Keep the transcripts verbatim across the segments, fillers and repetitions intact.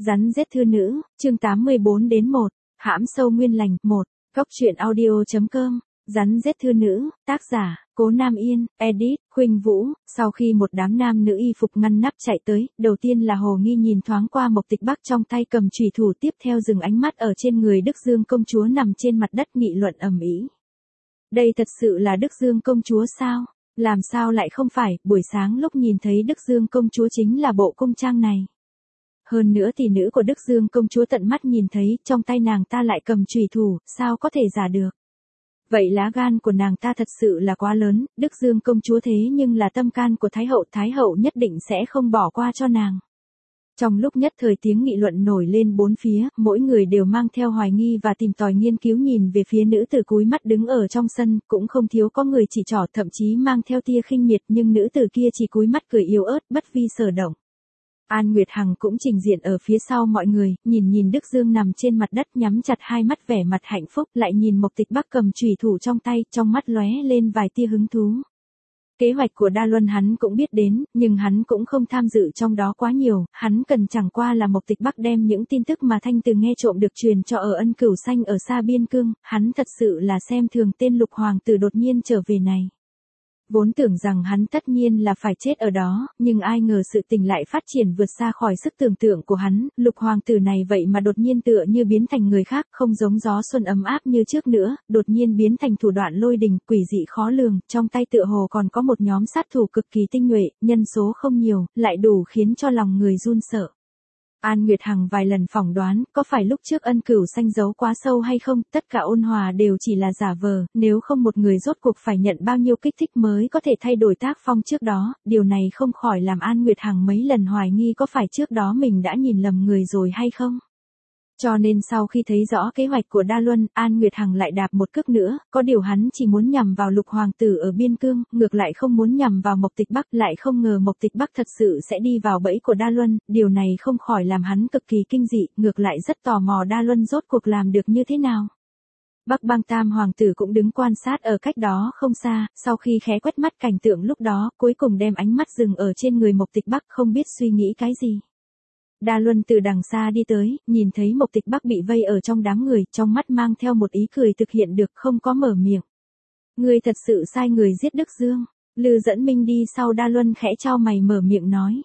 Rắn giết thư nữ, chương tám mươi bốn đến một, hãm sâu nguyên lành, một, góc truyện audio.com, Rắn giết thư nữ, tác giả, Cố Nam Yên, edit, Khuynh Vũ. Sau khi một đám nam nữ y phục ngăn nắp chạy tới, đầu tiên là hồ nghi nhìn thoáng qua Mộc Tịch Bắc trong tay cầm chùy thủ, tiếp theo dừng ánh mắt ở trên người Đức Dương công chúa nằm trên mặt đất nghị luận ầm ĩ. Đây thật sự là Đức Dương công chúa sao? Làm sao lại không phải? Buổi sáng lúc nhìn thấy Đức Dương công chúa chính là bộ cung trang này. Hơn nữa tỷ nữ của Đức Dương công chúa tận mắt nhìn thấy, trong tay nàng ta lại cầm chùy thủ, sao có thể giả được? Vậy lá gan của nàng ta thật sự là quá lớn, Đức Dương công chúa thế nhưng là tâm can của Thái hậu, Thái hậu nhất định sẽ không bỏ qua cho nàng. Trong lúc nhất thời tiếng nghị luận nổi lên bốn phía, mỗi người đều mang theo hoài nghi và tìm tòi nghiên cứu nhìn về phía nữ tử cúi mắt đứng ở trong sân, cũng không thiếu có người chỉ trỏ, thậm chí mang theo tia khinh miệt, nhưng nữ tử kia chỉ cúi mắt cười yếu ớt, bất vi sở động. An Nguyệt Hằng cũng trình diện ở phía sau mọi người, nhìn nhìn Đức Dương nằm trên mặt đất nhắm chặt hai mắt vẻ mặt hạnh phúc, lại nhìn Mộc Tịch Bắc cầm chùy thủ trong tay, trong mắt lóe lên vài tia hứng thú. Kế hoạch của Đa Luân hắn cũng biết đến, nhưng hắn cũng không tham dự trong đó quá nhiều, hắn cần chẳng qua là Mộc Tịch Bắc đem những tin tức mà Thanh Từ nghe trộm được truyền cho ở Ân Cửu Xanh ở xa biên cương, hắn thật sự là xem thường tên Lục hoàng tử đột nhiên trở về này. Vốn tưởng rằng hắn tất nhiên là phải chết ở đó, nhưng ai ngờ sự tình lại phát triển vượt xa khỏi sức tưởng tượng của hắn, Lục hoàng tử này vậy mà đột nhiên tựa như biến thành người khác, không giống gió xuân ấm áp như trước nữa, đột nhiên biến thành thủ đoạn lôi đình, quỷ dị khó lường, trong tay tựa hồ còn có một nhóm sát thủ cực kỳ tinh nhuệ, nhân số không nhiều, lại đủ khiến cho lòng người run sợ. An Nguyệt Hằng vài lần phỏng đoán, có phải lúc trước Ân Cửu Xanh giấu quá sâu hay không, tất cả ôn hòa đều chỉ là giả vờ, nếu không một người rốt cuộc phải nhận bao nhiêu kích thích mới có thể thay đổi tác phong trước đó, điều này không khỏi làm An Nguyệt Hằng mấy lần hoài nghi có phải trước đó mình đã nhìn lầm người rồi hay không. Cho nên sau khi thấy rõ kế hoạch của Đa Luân, An Nguyệt Hằng lại đạp một cước nữa, có điều hắn chỉ muốn nhằm vào Lục hoàng tử ở biên cương, ngược lại không muốn nhằm vào Mộc Tịch Bắc, lại không ngờ Mộc Tịch Bắc thật sự sẽ đi vào bẫy của Đa Luân, điều này không khỏi làm hắn cực kỳ kinh dị, ngược lại rất tò mò Đa Luân rốt cuộc làm được như thế nào. Bắc Bang Tam hoàng tử cũng đứng quan sát ở cách đó không xa, sau khi khẽ quét mắt cảnh tượng lúc đó, cuối cùng đem ánh mắt dừng ở trên người Mộc Tịch Bắc, không biết suy nghĩ cái gì. Đa Luân từ đằng xa đi tới, nhìn thấy Mộc Tịch Bắc bị vây ở trong đám người, trong mắt mang theo một ý cười thực hiện được, không có mở miệng. Ngươi thật sự sai người giết Đức Dương. Lư Dẫn Minh đi sau Đa Luân khẽ chau mày mở miệng nói.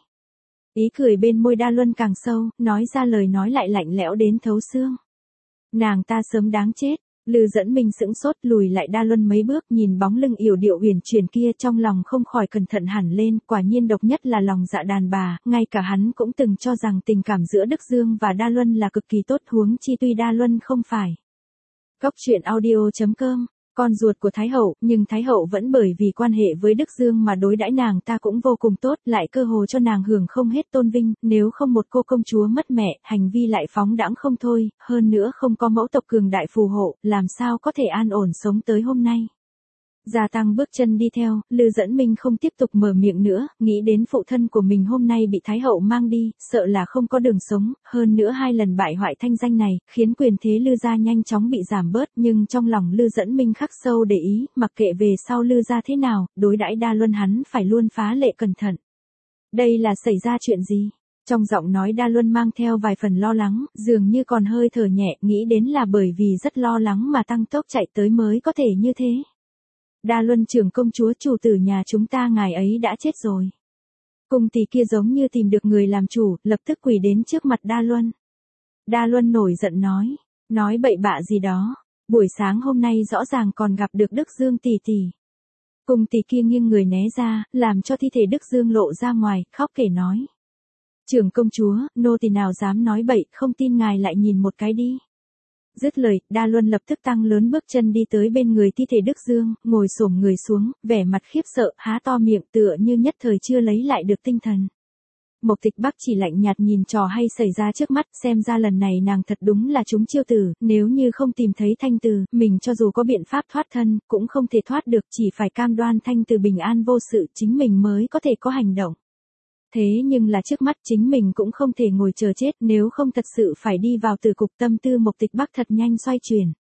Ý cười bên môi Đa Luân càng sâu, nói ra lời nói lại lạnh lẽo đến thấu xương. Nàng ta sớm đáng chết. Lư Dẫn Minh sững sốt lùi lại Đa Luân mấy bước, nhìn bóng lưng yểu điệu huyền chuyển kia, trong lòng không khỏi cẩn thận hẳn lên, quả nhiên độc nhất là lòng dạ đàn bà, ngay cả hắn cũng từng cho rằng tình cảm giữa Đức Dương và Đa Luân là cực kỳ tốt, huống chi tuy Đa Luân không phải. Góc truyện audio.com, con ruột của Thái hậu, nhưng Thái hậu vẫn bởi vì quan hệ với Đức Dương mà đối đãi nàng ta cũng vô cùng tốt, lại cơ hồ cho nàng hưởng không hết tôn vinh, nếu không một cô công chúa mất mẹ, hành vi lại phóng đãng không thôi, hơn nữa không có mẫu tộc cường đại phù hộ, làm sao có thể an ổn sống tới hôm nay. Gia Tăng bước chân đi theo, Lư Dẫn Minh không tiếp tục mở miệng nữa, nghĩ đến phụ thân của mình hôm nay bị Thái hậu mang đi, sợ là không có đường sống, hơn nữa hai lần bại hoại thanh danh này, khiến quyền thế Lư gia nhanh chóng bị giảm bớt, nhưng trong lòng Lư Dẫn Minh khắc sâu để ý, mặc kệ về sau Lư gia thế nào, đối đãi Đa Luân hắn phải luôn phá lệ cẩn thận. Đây là xảy ra chuyện gì? Trong giọng nói Đa Luân mang theo vài phần lo lắng, dường như còn hơi thở nhẹ, nghĩ đến là bởi vì rất lo lắng mà tăng tốc chạy tới mới có thể như thế. Đa Luân trưởng công chúa, chủ tử nhà chúng ta ngài ấy đã chết rồi. Cung tỷ kia giống như tìm được người làm chủ, lập tức quỳ đến trước mặt Đa Luân. Đa Luân nổi giận nói, nói bậy bạ gì đó, buổi sáng hôm nay rõ ràng còn gặp được Đức Dương tỷ tỷ. Cung tỷ kia nghiêng người né ra, làm cho thi thể Đức Dương lộ ra ngoài, khóc kể nói. Trưởng công chúa, nô tỳ nào dám nói bậy, không tin ngài lại nhìn một cái đi. Dứt lời, Đa Luân lập tức tăng lớn bước chân đi tới bên người thi thể Đức Dương, ngồi xổm người xuống, vẻ mặt khiếp sợ, há to miệng tựa như nhất thời chưa lấy lại được tinh thần. Mộc Tịch Bắc chỉ lạnh nhạt nhìn trò hay xảy ra trước mắt, xem ra lần này nàng thật đúng là trúng chiêu tử, nếu như không tìm thấy Thanh Từ, mình cho dù có biện pháp thoát thân, cũng không thể thoát được, chỉ phải cam đoan Thanh Từ bình an vô sự, chính mình mới có thể có hành động. Thế nhưng là trước mắt chính mình cũng không thể ngồi chờ chết, nếu không thật sự phải đi vào tử cục, tâm tư Mộc Tịch Bắc thật nhanh xoay chuyển.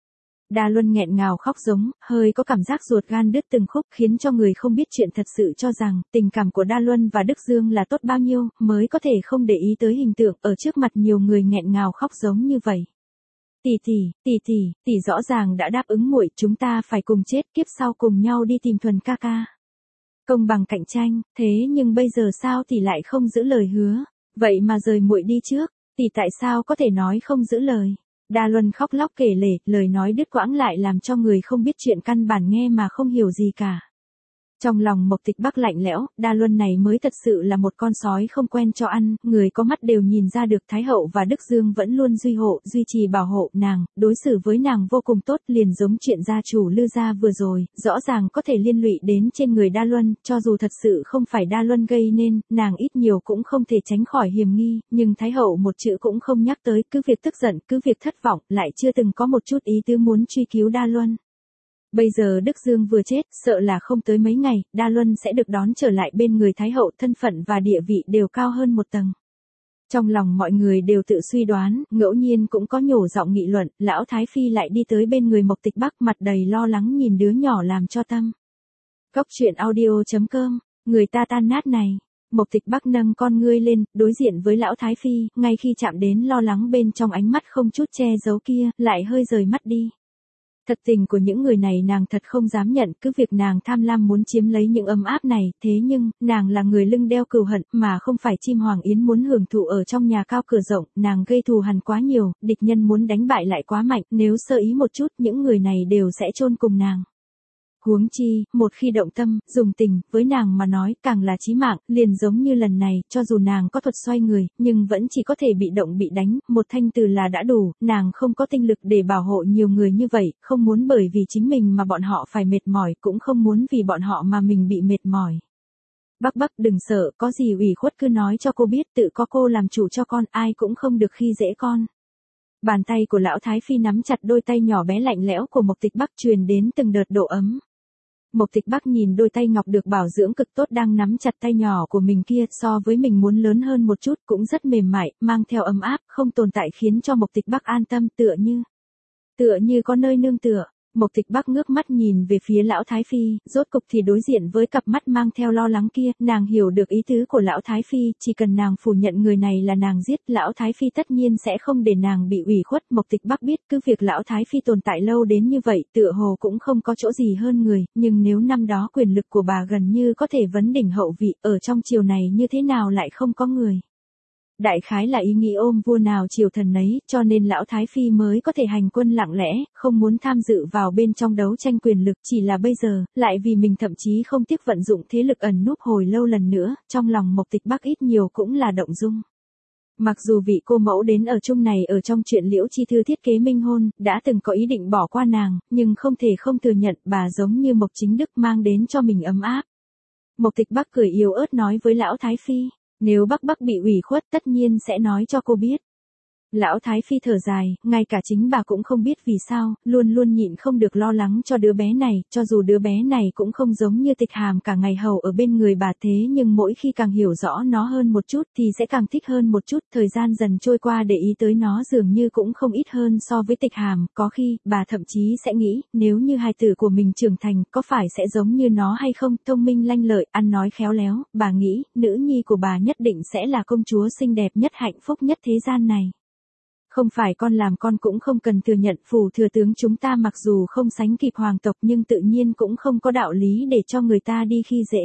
Đa Luân nghẹn ngào khóc giống, hơi có cảm giác ruột gan đứt từng khúc khiến cho người không biết chuyện thật sự cho rằng tình cảm của Đa Luân và Đức Dương là tốt bao nhiêu mới có thể không để ý tới hình tượng ở trước mặt nhiều người nghẹn ngào khóc giống như vậy. Tỷ tỷ, tỷ tỷ, tỷ rõ ràng đã đáp ứng muội, chúng ta phải cùng chết, kiếp sau cùng nhau đi tìm Thuần ca ca. Công bằng cạnh tranh, thế nhưng bây giờ sao tỷ lại không giữ lời hứa, vậy mà rời muội đi trước, tỷ tại sao có thể nói không giữ lời? Đa Luân khóc lóc kể lể, lời nói đứt quãng lại làm cho người không biết chuyện căn bản nghe mà không hiểu gì cả. Trong lòng Mộc Tịch Bắc lạnh lẽo, Đa Luân này mới thật sự là một con sói không quen cho ăn, người có mắt đều nhìn ra được Thái Hậu và Đức Dương vẫn luôn duy hộ, duy trì bảo hộ nàng, đối xử với nàng vô cùng tốt, liền giống chuyện gia chủ Lư gia vừa rồi, rõ ràng có thể liên lụy đến trên người Đa Luân, cho dù thật sự không phải Đa Luân gây nên, nàng ít nhiều cũng không thể tránh khỏi hiềm nghi, nhưng Thái Hậu một chữ cũng không nhắc tới, cứ việc tức giận, cứ việc thất vọng, lại chưa từng có một chút ý tứ muốn truy cứu Đa Luân. Bây giờ Đức Dương vừa chết, sợ là không tới mấy ngày, Đa Luân sẽ được đón trở lại bên người Thái Hậu, thân phận và địa vị đều cao hơn một tầng. Trong lòng mọi người đều tự suy đoán, ngẫu nhiên cũng có nhổ giọng nghị luận, lão Thái Phi lại đi tới bên người Mộc Tịch Bắc mặt đầy lo lắng nhìn đứa nhỏ làm cho tâm. Góc truyện audio chấm com, người ta tan nát này. Mộc Tịch Bắc nâng con ngươi lên, đối diện với lão Thái Phi, ngay khi chạm đến lo lắng bên trong ánh mắt không chút che giấu kia, lại hơi rời mắt đi. Thật tình của những người này nàng thật không dám nhận, cứ việc nàng tham lam muốn chiếm lấy những ấm áp này, thế nhưng, nàng là người lưng đeo cừu hận, mà không phải chim hoàng yến muốn hưởng thụ ở trong nhà cao cửa rộng, nàng gây thù hằn quá nhiều, địch nhân muốn đánh bại lại quá mạnh, nếu sơ ý một chút, những người này đều sẽ chôn cùng nàng. Huống chi, một khi động tâm, dùng tình, với nàng mà nói, càng là chí mạng, liền giống như lần này, cho dù nàng có thuật xoay người, nhưng vẫn chỉ có thể bị động bị đánh, một thanh từ là đã đủ, nàng không có tinh lực để bảo hộ nhiều người như vậy, không muốn bởi vì chính mình mà bọn họ phải mệt mỏi, cũng không muốn vì bọn họ mà mình bị mệt mỏi. Bắc Bắc đừng sợ, có gì ủy khuất cứ nói cho cô biết, tự có cô làm chủ cho con, ai cũng không được khi dễ con. Bàn tay của lão Thái Phi nắm chặt đôi tay nhỏ bé lạnh lẽo của Mộc Tịch Bắc truyền đến từng đợt độ ấm. Mộc Tịch Bắc nhìn đôi tay ngọc được bảo dưỡng cực tốt đang nắm chặt tay nhỏ của mình kia, so với mình muốn lớn hơn một chút, cũng rất mềm mại, mang theo ấm áp, không tồn tại, khiến cho Mộc Tịch Bắc an tâm, tựa như tựa như có nơi nương tựa. Mộc Tịch Bắc ngước mắt nhìn về phía lão Thái Phi, rốt cục thì đối diện với cặp mắt mang theo lo lắng kia, nàng hiểu được ý tứ của lão Thái Phi, chỉ cần nàng phủ nhận người này là nàng giết, lão Thái Phi tất nhiên sẽ không để nàng bị ủy khuất. Mộc Tịch Bắc biết cứ việc lão Thái Phi tồn tại lâu đến như vậy, tựa hồ cũng không có chỗ gì hơn người, nhưng nếu năm đó quyền lực của bà gần như có thể vấn đỉnh hậu vị, ở trong triều này như thế nào lại không có người. Đại khái là ý nghĩ ôm vua nào triều thần nấy, cho nên lão Thái Phi mới có thể hành quân lặng lẽ, không muốn tham dự vào bên trong đấu tranh quyền lực, chỉ là bây giờ, lại vì mình thậm chí không tiếc vận dụng thế lực ẩn núp hồi lâu lần nữa, trong lòng Mộc Tịch Bắc ít nhiều cũng là động dung. Mặc dù vị cô mẫu đến ở chung này ở trong chuyện Liễu Chi Thư thiết kế minh hôn, đã từng có ý định bỏ qua nàng, nhưng không thể không thừa nhận bà giống như Mộc Chính Đức mang đến cho mình ấm áp. Mộc Tịch Bắc cười yếu ớt nói với lão Thái Phi. Nếu Bắc Bắc bị ủy khuất tất nhiên sẽ nói cho cô biết. Lão Thái Phi thở dài, ngay cả chính bà cũng không biết vì sao, luôn luôn nhịn không được lo lắng cho đứa bé này, cho dù đứa bé này cũng không giống như Tịch Hàm cả ngày hầu ở bên người bà, thế nhưng mỗi khi càng hiểu rõ nó hơn một chút thì sẽ càng thích hơn một chút, thời gian dần trôi qua để ý tới nó dường như cũng không ít hơn so với Tịch Hàm, có khi, bà thậm chí sẽ nghĩ, nếu như hài tử của mình trưởng thành, có phải sẽ giống như nó hay không, thông minh lanh lợi, ăn nói khéo léo, bà nghĩ, nữ nhi của bà nhất định sẽ là công chúa xinh đẹp nhất, hạnh phúc nhất thế gian này. Không phải con làm con cũng không cần thừa nhận, phủ thừa tướng chúng ta mặc dù không sánh kịp hoàng tộc nhưng tự nhiên cũng không có đạo lý để cho người ta đi khi dễ.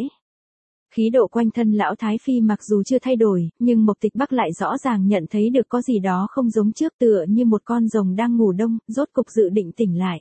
Khí độ quanh thân lão Thái Phi mặc dù chưa thay đổi, nhưng Mộc Tịch Bắc lại rõ ràng nhận thấy được có gì đó không giống trước, tựa như một con rồng đang ngủ đông, rốt cục dự định tỉnh lại.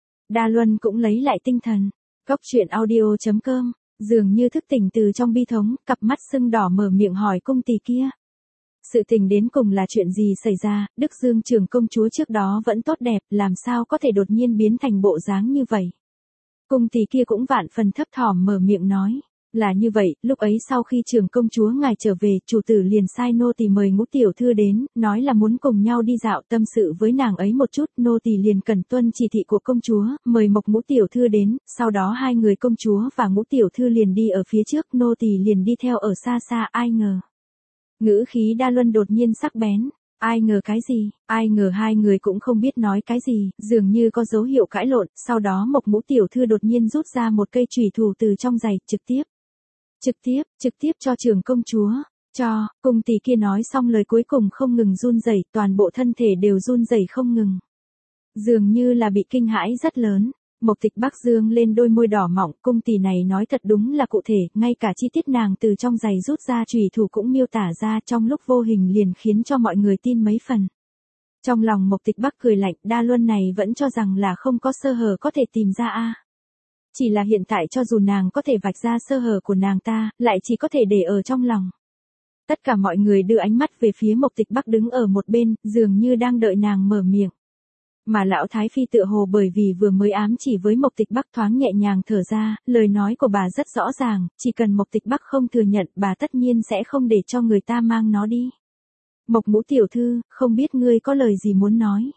Đa Luân cũng lấy lại tinh thần. Góc truyện audio chấm com, dường như thức tỉnh từ trong bi thống, cặp mắt sưng đỏ mở miệng hỏi cung tỳ kia. Sự tình đến cùng là chuyện gì xảy ra, Đức Dương trưởng công chúa trước đó vẫn tốt đẹp, làm sao có thể đột nhiên biến thành bộ dáng như vậy. Cung tỳ kia cũng vạn phần thấp thỏm mở miệng nói. Là như vậy, lúc ấy sau khi trưởng công chúa ngài trở về, chủ tử liền sai nô tỳ mời Ngũ tiểu thư đến, nói là muốn cùng nhau đi dạo tâm sự với nàng ấy một chút, nô tỳ liền cần tuân chỉ thị của công chúa, mời Mộc Ngũ tiểu thư đến, sau đó hai người công chúa và Ngũ tiểu thư liền đi ở phía trước, nô tỳ liền đi theo ở xa xa, ai ngờ. Ngữ khí Đa Luân đột nhiên sắc bén. Ai ngờ cái gì, ai ngờ hai người cũng không biết nói cái gì, dường như có dấu hiệu cãi lộn, sau đó Mộc Mũ tiểu thư đột nhiên rút ra một cây chùy thủ từ trong giày, trực tiếp, trực tiếp, trực tiếp cho trưởng công chúa, cho, cung tỷ kia nói xong lời cuối cùng không ngừng run rẩy, toàn bộ thân thể đều run rẩy không ngừng. Dường như là bị kinh hãi rất lớn. Mộc Tịch Bắc dương lên đôi môi đỏ mọng, cung tỷ này nói thật đúng là cụ thể, ngay cả chi tiết nàng từ trong giày rút ra chùy thủ cũng miêu tả ra trong lúc vô hình liền khiến cho mọi người tin mấy phần. Trong lòng Mộc Tịch Bắc cười lạnh, Đa Luân này vẫn cho rằng là không có sơ hở có thể tìm ra a. Chỉ là hiện tại cho dù nàng có thể vạch ra sơ hở của nàng ta, lại chỉ có thể để ở trong lòng. Tất cả mọi người đưa ánh mắt về phía Mộc Tịch Bắc đứng ở một bên, dường như đang đợi nàng mở miệng. Mà lão Thái Phi tựa hồ bởi vì vừa mới ám chỉ với Mộc Tịch Bắc thoáng nhẹ nhàng thở ra, lời nói của bà rất rõ ràng, chỉ cần Mộc Tịch Bắc không thừa nhận bà tất nhiên sẽ không để cho người ta mang nó đi. Mộc Mũ tiểu thư, không biết ngươi có lời gì muốn nói.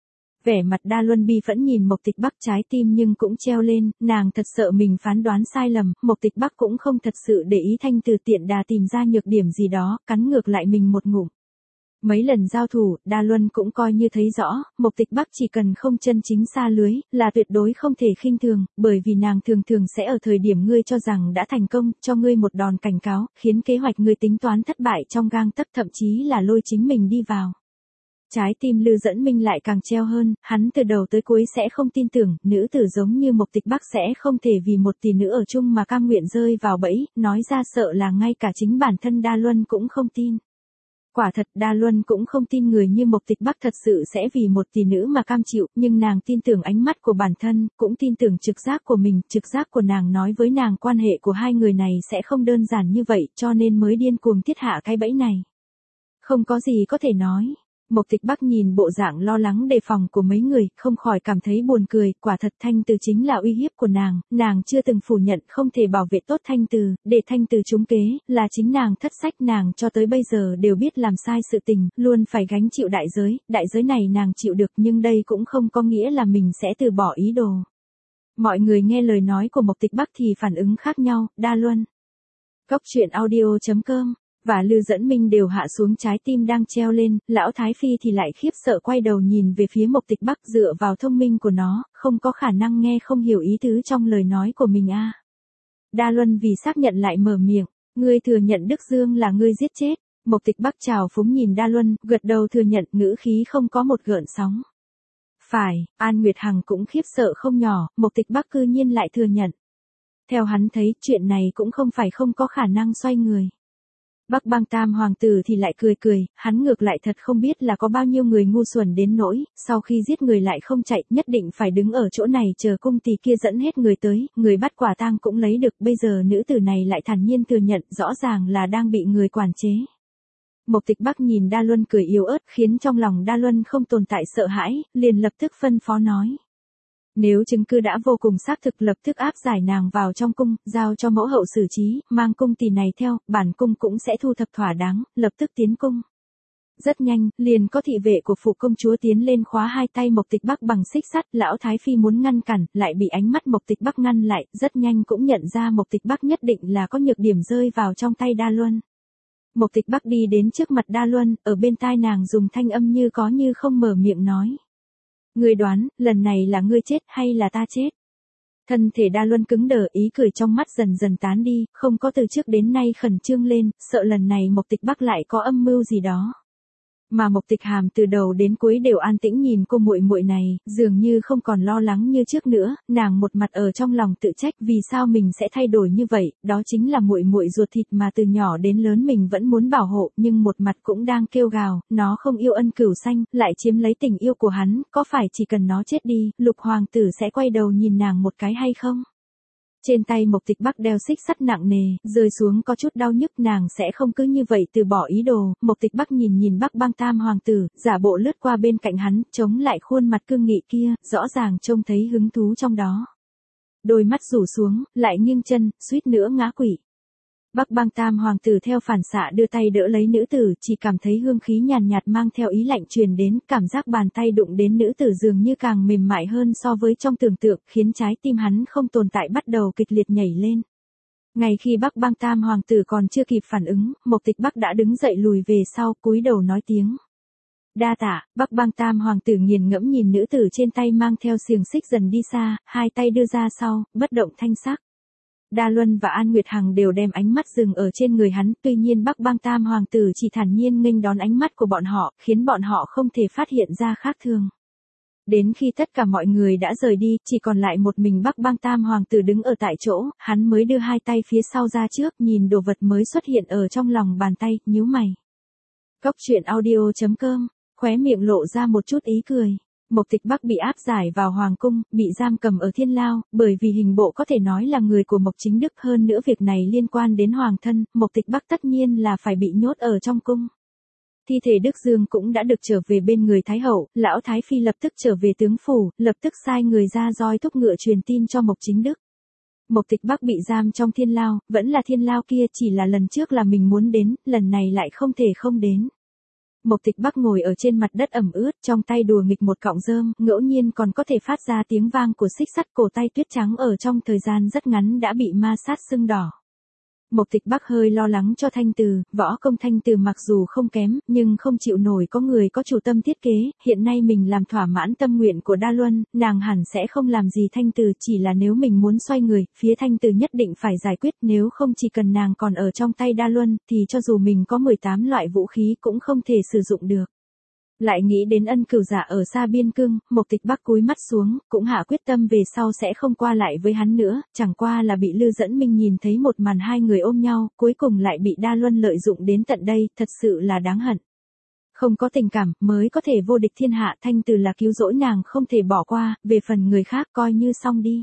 Vẻ mặt Đa Luân bi phẫn nhìn Mộc Tịch Bắc, trái tim nhưng cũng treo lên, nàng thật sợ mình phán đoán sai lầm, Mộc Tịch Bắc cũng không thật sự để ý Thanh Từ tiện đà tìm ra nhược điểm gì đó, cắn ngược lại mình một ngụm. Mấy lần giao thủ, Đa Luân cũng coi như thấy rõ, Mộc Tịch Bắc chỉ cần không chân chính xa lưới, là tuyệt đối không thể khinh thường, bởi vì nàng thường thường sẽ ở thời điểm ngươi cho rằng đã thành công, cho ngươi một đòn cảnh cáo, khiến kế hoạch ngươi tính toán thất bại trong gang tấc, thậm chí là lôi chính mình đi vào. Trái tim Lư Dẫn Minh lại càng treo hơn, hắn từ đầu tới cuối sẽ không tin tưởng, nữ tử giống như Mộc Tịch Bắc sẽ không thể vì một tỷ nữ ở chung mà cam nguyện rơi vào bẫy, nói ra sợ là ngay cả chính bản thân Đa Luân cũng không tin. Quả thật Đa Luân cũng không tin người như Mộc Tịch Bắc thật sự sẽ vì một tỷ nữ mà cam chịu, nhưng nàng tin tưởng ánh mắt của bản thân, cũng tin tưởng trực giác của mình, trực giác của nàng nói với nàng quan hệ của hai người này sẽ không đơn giản như vậy, cho nên mới điên cuồng thiết hạ cái bẫy này. Không có gì có thể nói. Mộc Tịch Bắc nhìn bộ dạng lo lắng đề phòng của mấy người, không khỏi cảm thấy buồn cười, quả thật Thanh Từ chính là uy hiếp của nàng, nàng chưa từng phủ nhận không thể bảo vệ tốt Thanh Từ, để Thanh Từ trúng kế, là chính nàng thất sách, nàng cho tới bây giờ đều biết làm sai sự tình, luôn phải gánh chịu đại giới, đại giới này nàng chịu được nhưng đây cũng không có nghĩa là mình sẽ từ bỏ ý đồ. Mọi người nghe lời nói của Mộc Tịch Bắc thì phản ứng khác nhau, Đa Luân. Góc truyện audio chấm com và Lư Dẫn Minh đều hạ xuống, trái tim đang treo lên, lão Thái Phi thì lại khiếp sợ quay đầu nhìn về phía Mộc Tịch Bắc, dựa vào thông minh của nó, không có khả năng nghe không hiểu ý tứ trong lời nói của mình a. À. Đa Luân vì xác nhận lại mở miệng, ngươi thừa nhận Đức Dương là ngươi giết chết. Mộc Tịch Bắc trào phúng nhìn Đa Luân, gật đầu thừa nhận, ngữ khí không có một gợn sóng. Phải, An Nguyệt Hằng cũng khiếp sợ không nhỏ, Mộc Tịch Bắc cư nhiên lại thừa nhận. Theo hắn thấy, chuyện này cũng không phải không có khả năng xoay người. Bắc Bang Tam hoàng tử thì lại cười cười, hắn ngược lại thật không biết là có bao nhiêu người ngu xuẩn đến nỗi, sau khi giết người lại không chạy, nhất định phải đứng ở chỗ này chờ cung tỷ kia dẫn hết người tới, người bắt quả tang cũng lấy được, bây giờ nữ tử này lại thản nhiên thừa nhận, rõ ràng là đang bị người quản chế. Mộc Tịch Bắc nhìn Đa Luân cười yếu ớt, khiến trong lòng Đa Luân không tồn tại sợ hãi, liền lập tức phân phó nói. Nếu chứng cứ đã vô cùng xác thực, lập tức áp giải nàng vào trong cung, giao cho mẫu hậu xử trí, mang cung tỷ này theo, bản cung cũng sẽ thu thập thỏa đáng, lập tức tiến cung. Rất nhanh, liền có thị vệ của phủ công chúa tiến lên khóa hai tay Mộc Tịch Bắc bằng xích sắt, lão Thái Phi muốn ngăn cản, lại bị ánh mắt Mộc Tịch Bắc ngăn lại, rất nhanh cũng nhận ra Mộc Tịch Bắc nhất định là có nhược điểm rơi vào trong tay Đa Luân. Mộc Tịch Bắc đi đến trước mặt Đa Luân, ở bên tai nàng dùng thanh âm như có như không mở miệng nói. Ngươi đoán, lần này là ngươi chết hay là ta chết? Thân thể Đa Luân cứng đờ, ý cười trong mắt dần dần tán đi, không có từ trước đến nay khẩn trương lên, sợ lần này Mộc Tịch Bắc lại có âm mưu gì đó. Mà Mộc Tịch Hàm từ đầu đến cuối đều an tĩnh nhìn cô muội muội này, dường như không còn lo lắng như trước nữa, nàng một mặt ở trong lòng tự trách vì sao mình sẽ thay đổi như vậy, đó chính là muội muội ruột thịt mà từ nhỏ đến lớn mình vẫn muốn bảo hộ, nhưng một mặt cũng đang kêu gào, nó không yêu Ân Cửu Xanh, lại chiếm lấy tình yêu của hắn, có phải chỉ cần nó chết đi, Lục hoàng tử sẽ quay đầu nhìn nàng một cái hay không? Trên tay Mộc Tịch Bắc đeo xích sắt nặng nề, rơi xuống có chút đau nhức, nàng sẽ không cứ như vậy từ bỏ ý đồ. Mộc Tịch Bắc nhìn nhìn Bắc Bang Tam hoàng tử, giả bộ lướt qua bên cạnh hắn, chống lại khuôn mặt cương nghị kia, rõ ràng trông thấy hứng thú trong đó. Đôi mắt rủ xuống, lại nghiêng chân, suýt nữa ngã quỵ. Bắc Bang Tam hoàng tử theo phản xạ đưa tay đỡ lấy nữ tử, chỉ cảm thấy hương khí nhàn nhạt mang theo ý lạnh truyền đến, cảm giác bàn tay đụng đến nữ tử dường như càng mềm mại hơn so với trong tưởng tượng, khiến trái tim hắn không tồn tại bắt đầu kịch liệt nhảy lên. Ngay khi Bắc Bang Tam hoàng tử còn chưa kịp phản ứng, Mộc Tịch Bắc đã đứng dậy lùi về sau, cúi đầu nói tiếng. Đa tạ, Bắc Bang Tam hoàng tử nghiền ngẫm nhìn nữ tử trên tay mang theo xiềng xích dần đi xa, hai tay đưa ra sau, bất động thanh sắc. Đa Luân và An Nguyệt Hằng đều đem ánh mắt dừng ở trên người hắn, tuy nhiên Bắc Bang Tam hoàng tử chỉ thản nhiên nghênh đón ánh mắt của bọn họ, khiến bọn họ không thể phát hiện ra khác thường. Đến khi tất cả mọi người đã rời đi, chỉ còn lại một mình Bắc Bang Tam hoàng tử đứng ở tại chỗ, hắn mới đưa hai tay phía sau ra trước, nhìn đồ vật mới xuất hiện ở trong lòng bàn tay, nhíu mày. Cốc truyện audio chấm com, khóe miệng lộ ra một chút ý cười. Mộc Tịch Bắc bị áp giải vào hoàng cung, bị giam cầm ở Thiên Lao, bởi vì hình bộ có thể nói là người của Mộc Chính Đức, hơn nữa việc này liên quan đến hoàng thân, Mộc Tịch Bắc tất nhiên là phải bị nhốt ở trong cung. Thi thể Đức Dương cũng đã được trở về bên người Thái Hậu, lão Thái Phi lập tức trở về tướng phủ, lập tức sai người ra roi thúc ngựa truyền tin cho Mộc Chính Đức. Mộc Tịch Bắc bị giam trong Thiên Lao, vẫn là Thiên Lao kia, chỉ là lần trước là mình muốn đến, lần này lại không thể không đến. Mộc Tịch Bắc ngồi ở trên mặt đất ẩm ướt, trong tay đùa nghịch một cọng rơm, ngẫu nhiên còn có thể phát ra tiếng vang của xích sắt, cổ tay tuyết trắng ở trong thời gian rất ngắn đã bị ma sát sưng đỏ. Mộc Tịch Bắc hơi lo lắng cho Thanh Từ, võ công Thanh Từ mặc dù không kém, nhưng không chịu nổi có người có chủ tâm thiết kế, hiện nay mình làm thỏa mãn tâm nguyện của Đa Luân, nàng hẳn sẽ không làm gì Thanh Từ, chỉ là nếu mình muốn xoay người, phía Thanh Từ nhất định phải giải quyết, nếu không chỉ cần nàng còn ở trong tay Đa Luân, thì cho dù mình có mười tám loại vũ khí cũng không thể sử dụng được. Lại nghĩ đến Ân Cửu Dạ ở xa biên cương, Mộc Tịch Bắc cúi mắt xuống, cũng hạ quyết tâm về sau sẽ không qua lại với hắn nữa, chẳng qua là bị Lư Dẫn Minh nhìn thấy một màn hai người ôm nhau, cuối cùng lại bị Đa Luân lợi dụng đến tận đây, thật sự là đáng hận. Không có tình cảm, mới có thể vô địch thiên hạ, Thanh Từ là cứu rỗi nàng không thể bỏ qua, về phần người khác coi như xong đi.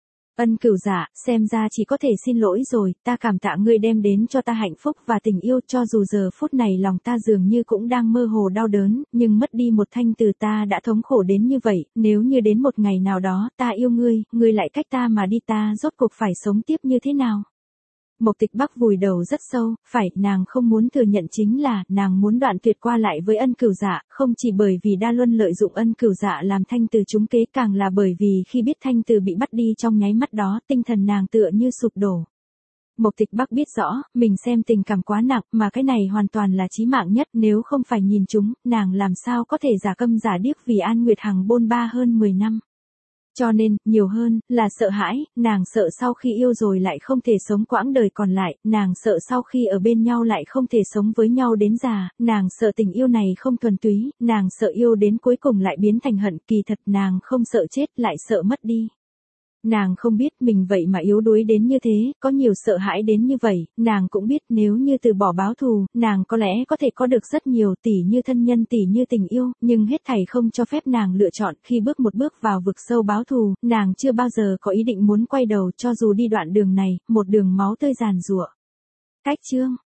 Ân Cửu Dạ, xem ra chỉ có thể xin lỗi rồi, ta cảm tạ ngươi đem đến cho ta hạnh phúc và tình yêu, cho dù giờ phút này lòng ta dường như cũng đang mơ hồ đau đớn, nhưng mất đi một Thanh Từ ta đã thống khổ đến như vậy, nếu như đến một ngày nào đó ta yêu ngươi, ngươi lại cách ta mà đi, ta rốt cuộc phải sống tiếp như thế nào? Mộc Tịch Bắc vùi đầu rất sâu, phải, nàng không muốn thừa nhận chính là, nàng muốn đoạn tuyệt qua lại với Ân Cửu Dạ, không chỉ bởi vì Đa Luân lợi dụng Ân Cửu Dạ làm Thanh Từ trúng kế, càng là bởi vì khi biết Thanh Từ bị bắt đi trong nháy mắt đó, tinh thần nàng tựa như sụp đổ. Mộc Tịch Bắc biết rõ, mình xem tình cảm quá nặng, mà cái này hoàn toàn là chí mạng nhất, nếu không phải nhìn chúng, nàng làm sao có thể giả câm giả điếc vì An Nguyệt Hằng bôn ba hơn mười năm. Cho nên, nhiều hơn, là sợ hãi, nàng sợ sau khi yêu rồi lại không thể sống quãng đời còn lại, nàng sợ sau khi ở bên nhau lại không thể sống với nhau đến già, nàng sợ tình yêu này không thuần túy, nàng sợ yêu đến cuối cùng lại biến thành hận, kỳ thật nàng không sợ chết, lại sợ mất đi. Nàng không biết mình vậy mà yếu đuối đến như thế, có nhiều sợ hãi đến như vậy, nàng cũng biết nếu như từ bỏ báo thù, nàng có lẽ có thể có được rất nhiều, tỉ như thân nhân, tỉ như tình yêu, nhưng hết thảy không cho phép nàng lựa chọn, khi bước một bước vào vực sâu báo thù, nàng chưa bao giờ có ý định muốn quay đầu, cho dù đi đoạn đường này, một đường máu tươi giàn giụa. Cách chương